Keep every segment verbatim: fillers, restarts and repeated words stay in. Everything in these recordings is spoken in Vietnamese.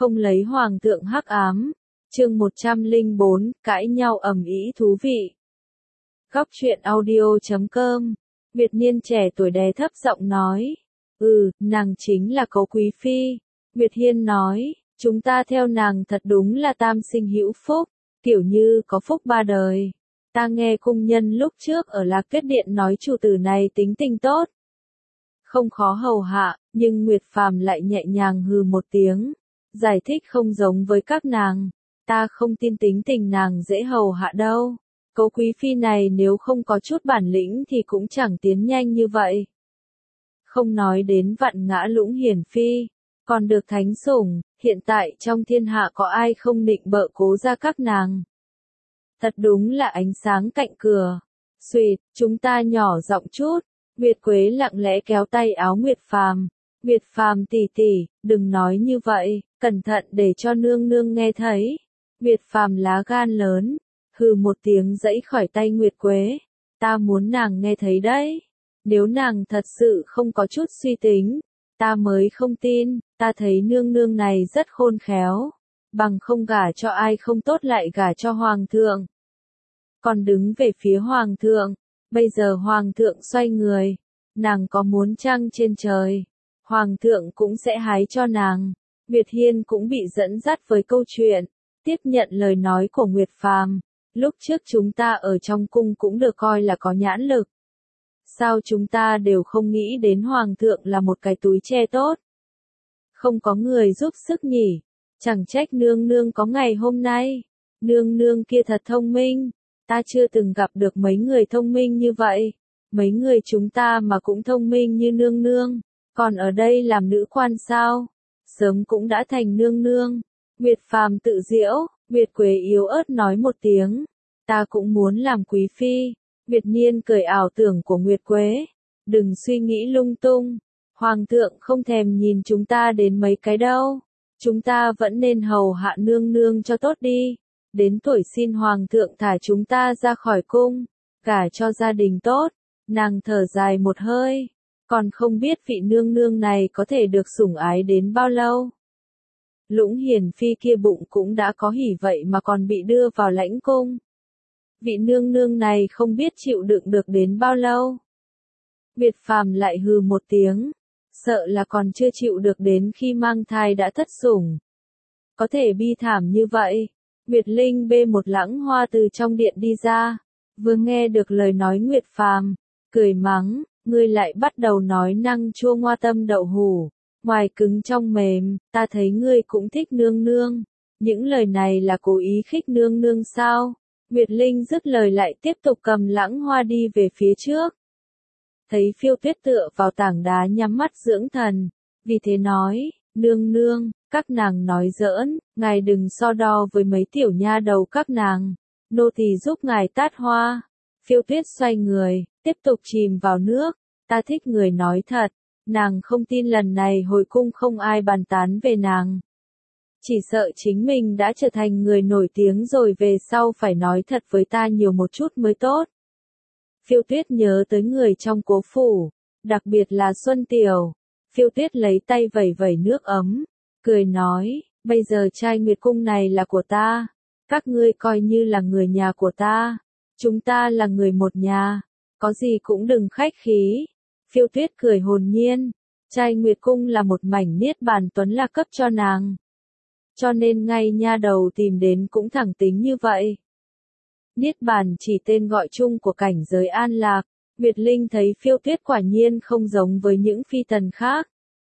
Không lấy hoàng thượng hắc ám. Chương một trăm lẻ bốn, cãi nhau ầm ĩ thú vị. Góc truyện audio chấm com. Việt Niên trẻ tuổi đè thấp giọng nói. Ừ, nàng chính là Cố Quý Phi. Nguyệt Hiên nói, chúng ta theo nàng thật đúng là tam sinh hữu phúc, kiểu như có phúc ba đời. Ta nghe cung nhân lúc trước ở Lạc Kết Điện nói chủ tử này tính tình tốt, không khó hầu hạ, nhưng Nguyệt Phàm lại nhẹ nhàng hừ một tiếng, giải thích không giống với các nàng. Ta không tin tính tình nàng dễ hầu hạ đâu. Cố Quý Phi này nếu không có chút bản lĩnh thì cũng chẳng tiến nhanh như vậy. Không nói đến vạn ngã lũng hiển phi, còn được thánh sủng, hiện tại trong thiên hạ có ai không nịnh bợ Cố gia các nàng. Thật đúng là ánh sáng cạnh cửa. Xuyệt, chúng ta nhỏ giọng chút. Nguyệt Quế lặng lẽ kéo tay áo Nguyệt Phàm. Nguyệt Phàm tỷ tỷ, đừng nói như vậy, cẩn thận để cho nương nương nghe thấy. Nguyệt Phàm lá gan lớn, hừ một tiếng giãy khỏi tay Nguyệt Quế. Ta muốn nàng nghe thấy đấy. Nếu nàng thật sự không có chút suy tính, ta mới không tin. Ta thấy nương nương này rất khôn khéo, bằng không gả cho ai không tốt lại gả cho hoàng thượng. Còn đứng về phía hoàng thượng, bây giờ hoàng thượng xoay người, nàng có muốn trăng trên trời, hoàng thượng cũng sẽ hái cho nàng. Nguyệt Hiên cũng bị dẫn dắt với câu chuyện, tiếp nhận lời nói của Nguyệt Phàm. Lúc trước chúng ta ở trong cung cũng được coi là có nhãn lực. Sao chúng ta đều không nghĩ đến hoàng thượng là một cái túi tre tốt? Không có người giúp sức nhỉ? Chẳng trách nương nương có ngày hôm nay. Nương nương kia thật thông minh. Ta chưa từng gặp được mấy người thông minh như vậy. Mấy người chúng ta mà cũng thông minh như nương nương. Còn ở đây làm nữ quan sao? Sớm cũng đã thành nương nương. Nguyệt Phàm tự giễu, Nguyệt Quế yếu ớt nói một tiếng. Ta cũng muốn làm quý phi. Nguyệt Niên cười ảo tưởng của Nguyệt Quế. Đừng suy nghĩ lung tung. Hoàng thượng không thèm nhìn chúng ta đến mấy cái đâu. Chúng ta vẫn nên hầu hạ nương nương cho tốt đi. Đến tuổi xin hoàng thượng thả chúng ta ra khỏi cung, gả cho gia đình tốt. Nàng thở dài một hơi, còn không biết vị nương nương này có thể được sủng ái đến bao lâu. Lũng hiển phi kia bụng cũng đã có hỉ vậy mà còn bị đưa vào lãnh cung. Vị nương nương này không biết chịu đựng được đến bao lâu. Nguyệt Phàm lại hừ một tiếng, sợ là còn chưa chịu được đến khi mang thai đã thất sủng. Có thể bi thảm như vậy. Nguyệt Linh bê một lẵng hoa từ trong điện đi ra, vừa nghe được lời nói Nguyệt Phàm, cười mắng, ngươi lại bắt đầu nói năng chua ngoa tâm đậu hủ, ngoài cứng trong mềm, ta thấy ngươi cũng thích nương nương. Những lời này là cố ý khích nương nương sao? Nguyệt Linh dứt lời lại tiếp tục cầm lẵng hoa đi về phía trước. Thấy Phiêu Tuyết tựa vào tảng đá nhắm mắt dưỡng thần, vì thế nói, nương nương, các nàng nói giỡn, ngài đừng so đo với mấy tiểu nha đầu các nàng, nô tỳ giúp ngài tát hoa. Phiêu Tuyết xoay người, tiếp tục chìm vào nước, ta thích người nói thật, nàng không tin lần này hồi cung không ai bàn tán về nàng. Chỉ sợ chính mình đã trở thành người nổi tiếng rồi về sau phải nói thật với ta nhiều một chút mới tốt. Phiêu Tuyết nhớ tới người trong Cố phủ, đặc biệt là Xuân Tiểu. Phiêu Tuyết lấy tay vẩy vẩy nước ấm, cười nói, bây giờ trai Nguyệt cung này là của ta, các ngươi coi như là người nhà của ta, chúng ta là người một nhà, có gì cũng đừng khách khí. Phiêu Tuyết cười hồn nhiên, trai Nguyệt cung là một mảnh niết bàn tuấn lạc cấp cho nàng. Cho nên ngay nha đầu tìm đến cũng thẳng tính như vậy. Niết bàn chỉ tên gọi chung của cảnh giới an lạc. Nguyệt Linh thấy Phiêu Tuyết quả nhiên không giống với những phi tần khác,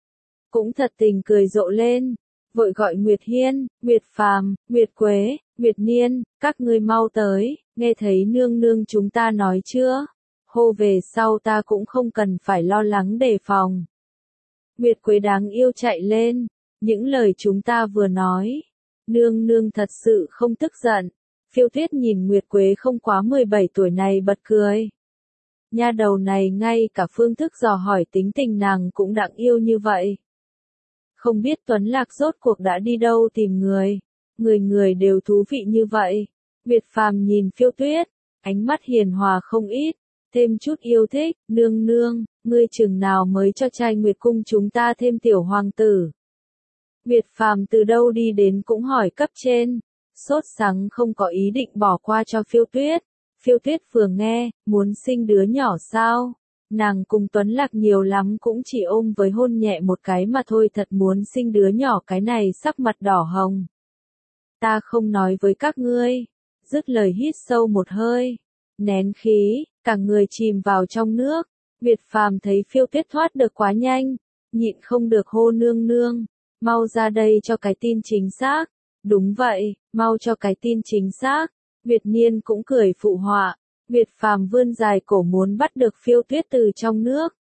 cũng thật tình cười rộ lên, vội gọi Nguyệt Hiên, Nguyệt Phàm, Nguyệt Quế, Nguyệt Niên, các ngươi mau tới, nghe thấy nương nương chúng ta nói chưa? Hô về sau ta cũng không cần phải lo lắng đề phòng. Nguyệt Quế đáng yêu chạy lên, những lời chúng ta vừa nói, nương nương thật sự không tức giận. Phiêu Tuyết nhìn Nguyệt Quế không quá mười bảy tuổi này bật cười. Nha đầu này ngay cả phương thức dò hỏi tính tình nàng cũng đặng yêu như vậy. Không biết Tuấn Lạc rốt cuộc đã đi đâu tìm người, người người đều thú vị như vậy. Nguyệt Phàm nhìn Phiêu Tuyết, ánh mắt hiền hòa không ít, thêm chút yêu thích, nương nương, ngươi chừng nào mới cho trai Nguyệt cung chúng ta thêm tiểu hoàng tử. Nguyệt Phàm từ đâu đi đến cũng hỏi cấp trên. Sốt sắng không có ý định bỏ qua cho Phiêu Tuyết. Phiêu Tuyết vừa nghe, muốn sinh đứa nhỏ sao? Nàng cùng Tuấn Lạc nhiều lắm cũng chỉ ôm với hôn nhẹ một cái mà thôi, thật muốn sinh đứa nhỏ cái này sắc mặt đỏ hồng. Ta không nói với các ngươi. Dứt lời hít sâu một hơi. Nén khí, cả người chìm vào trong nước. Nguyệt Phàm thấy Phiêu Tuyết thoát được quá nhanh. Nhịn không được hô nương nương. Mau ra đây cho cái tin chính xác. Đúng vậy, mau cho cái tin chính xác. Nguyệt Niên cũng cười phụ họa. Nguyệt Phàm vươn dài cổ muốn bắt được Phiêu Tuyết từ trong nước.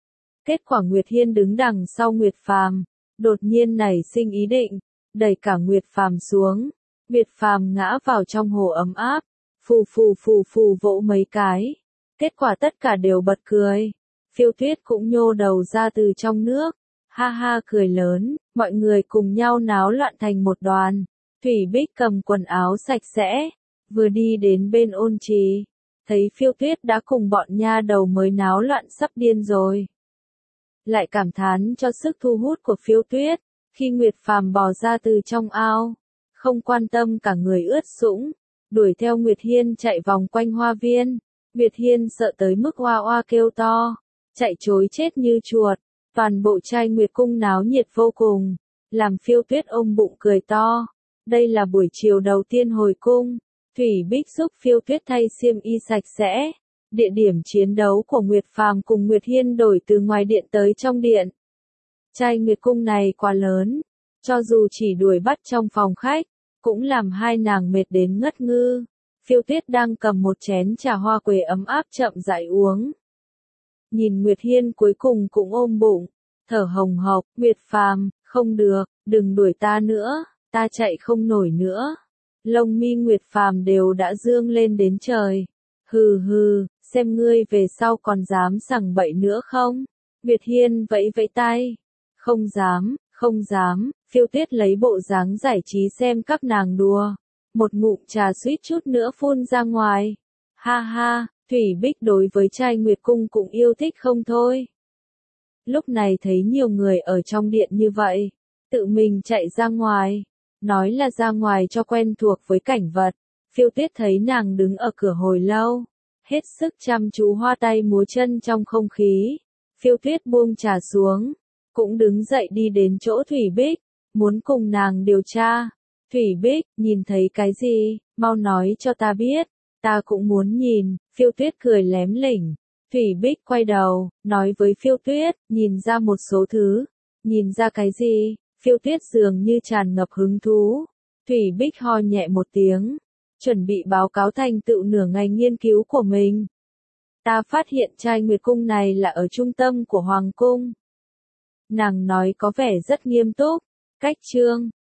Kết quả Nguyệt Hiên đứng đằng sau Nguyệt Phàm, đột nhiên nảy sinh ý định, đẩy cả Nguyệt Phàm xuống. Nguyệt Phàm ngã vào trong hồ ấm áp, phù phù phù phù vỗ mấy cái. Kết quả tất cả đều bật cười. Phiêu Tuyết cũng nhô đầu ra từ trong nước, ha ha cười lớn, mọi người cùng nhau náo loạn thành một đoàn. Thủy Bích cầm quần áo sạch sẽ, vừa đi đến bên ôn trì, thấy Phiêu Tuyết đã cùng bọn nha đầu mới náo loạn sắp điên rồi. Lại cảm thán cho sức thu hút của Phiêu Tuyết, khi Nguyệt Phàm bò ra từ trong ao, không quan tâm cả người ướt sũng, đuổi theo Nguyệt Hiên chạy vòng quanh hoa viên. Nguyệt Hiên sợ tới mức oa oa kêu to, chạy trối chết như chuột. Toàn bộ trai Nguyệt cung náo nhiệt vô cùng, làm Phiêu Tuyết ôm bụng cười to. Đây là buổi chiều đầu tiên hồi cung, Thủy Bích giúp Phiêu Tuyết thay xiêm y sạch sẽ. Địa điểm chiến đấu của Nguyệt Phàm cùng Nguyệt Hiên đổi từ ngoài điện tới trong điện. Trai Nguyệt cung này quá lớn, cho dù chỉ đuổi bắt trong phòng khách, cũng làm hai nàng mệt đến ngất ngư. Phiêu Tuyết đang cầm một chén trà hoa quế ấm áp chậm rãi uống. Nhìn Nguyệt Hiên cuối cùng cũng ôm bụng, thở hồng hộc, Nguyệt Phàm, không được, đừng đuổi ta nữa, ta chạy không nổi nữa. Lông mi Nguyệt Phàm đều đã dương lên đến trời. Hừ hừ, xem ngươi về sau còn dám sằng bậy nữa không? Nguyệt Hiên vẫy vẫy tay. Không dám, không dám. Phiêu Tuyết lấy bộ dáng giải trí xem các nàng đùa. Một ngụm trà suýt chút nữa phun ra ngoài. Ha ha, Thủy Bích đối với trai Nguyệt cung cũng yêu thích không thôi. Lúc này thấy nhiều người ở trong điện như vậy, tự mình chạy ra ngoài. Nói là ra ngoài cho quen thuộc với cảnh vật. Phiêu Tuyết thấy nàng đứng ở cửa hồi lâu, hết sức chăm chú hoa tay múa chân trong không khí. Phiêu Tuyết buông trà xuống, cũng đứng dậy đi đến chỗ Thủy Bích, muốn cùng nàng điều tra. Thủy Bích, nhìn thấy cái gì, mau nói cho ta biết, ta cũng muốn nhìn. Phiêu Tuyết cười lém lỉnh. Thủy Bích quay đầu, nói với Phiêu Tuyết, nhìn ra một số thứ. Nhìn ra cái gì? Phiêu Tuyết dường như tràn ngập hứng thú. Thủy Bích ho nhẹ một tiếng, chuẩn bị báo cáo thành tựu nửa ngày nghiên cứu của mình. Ta phát hiện trai Nguyệt cung này là ở trung tâm của Hoàng cung. Nàng nói có vẻ rất nghiêm túc. Cách chương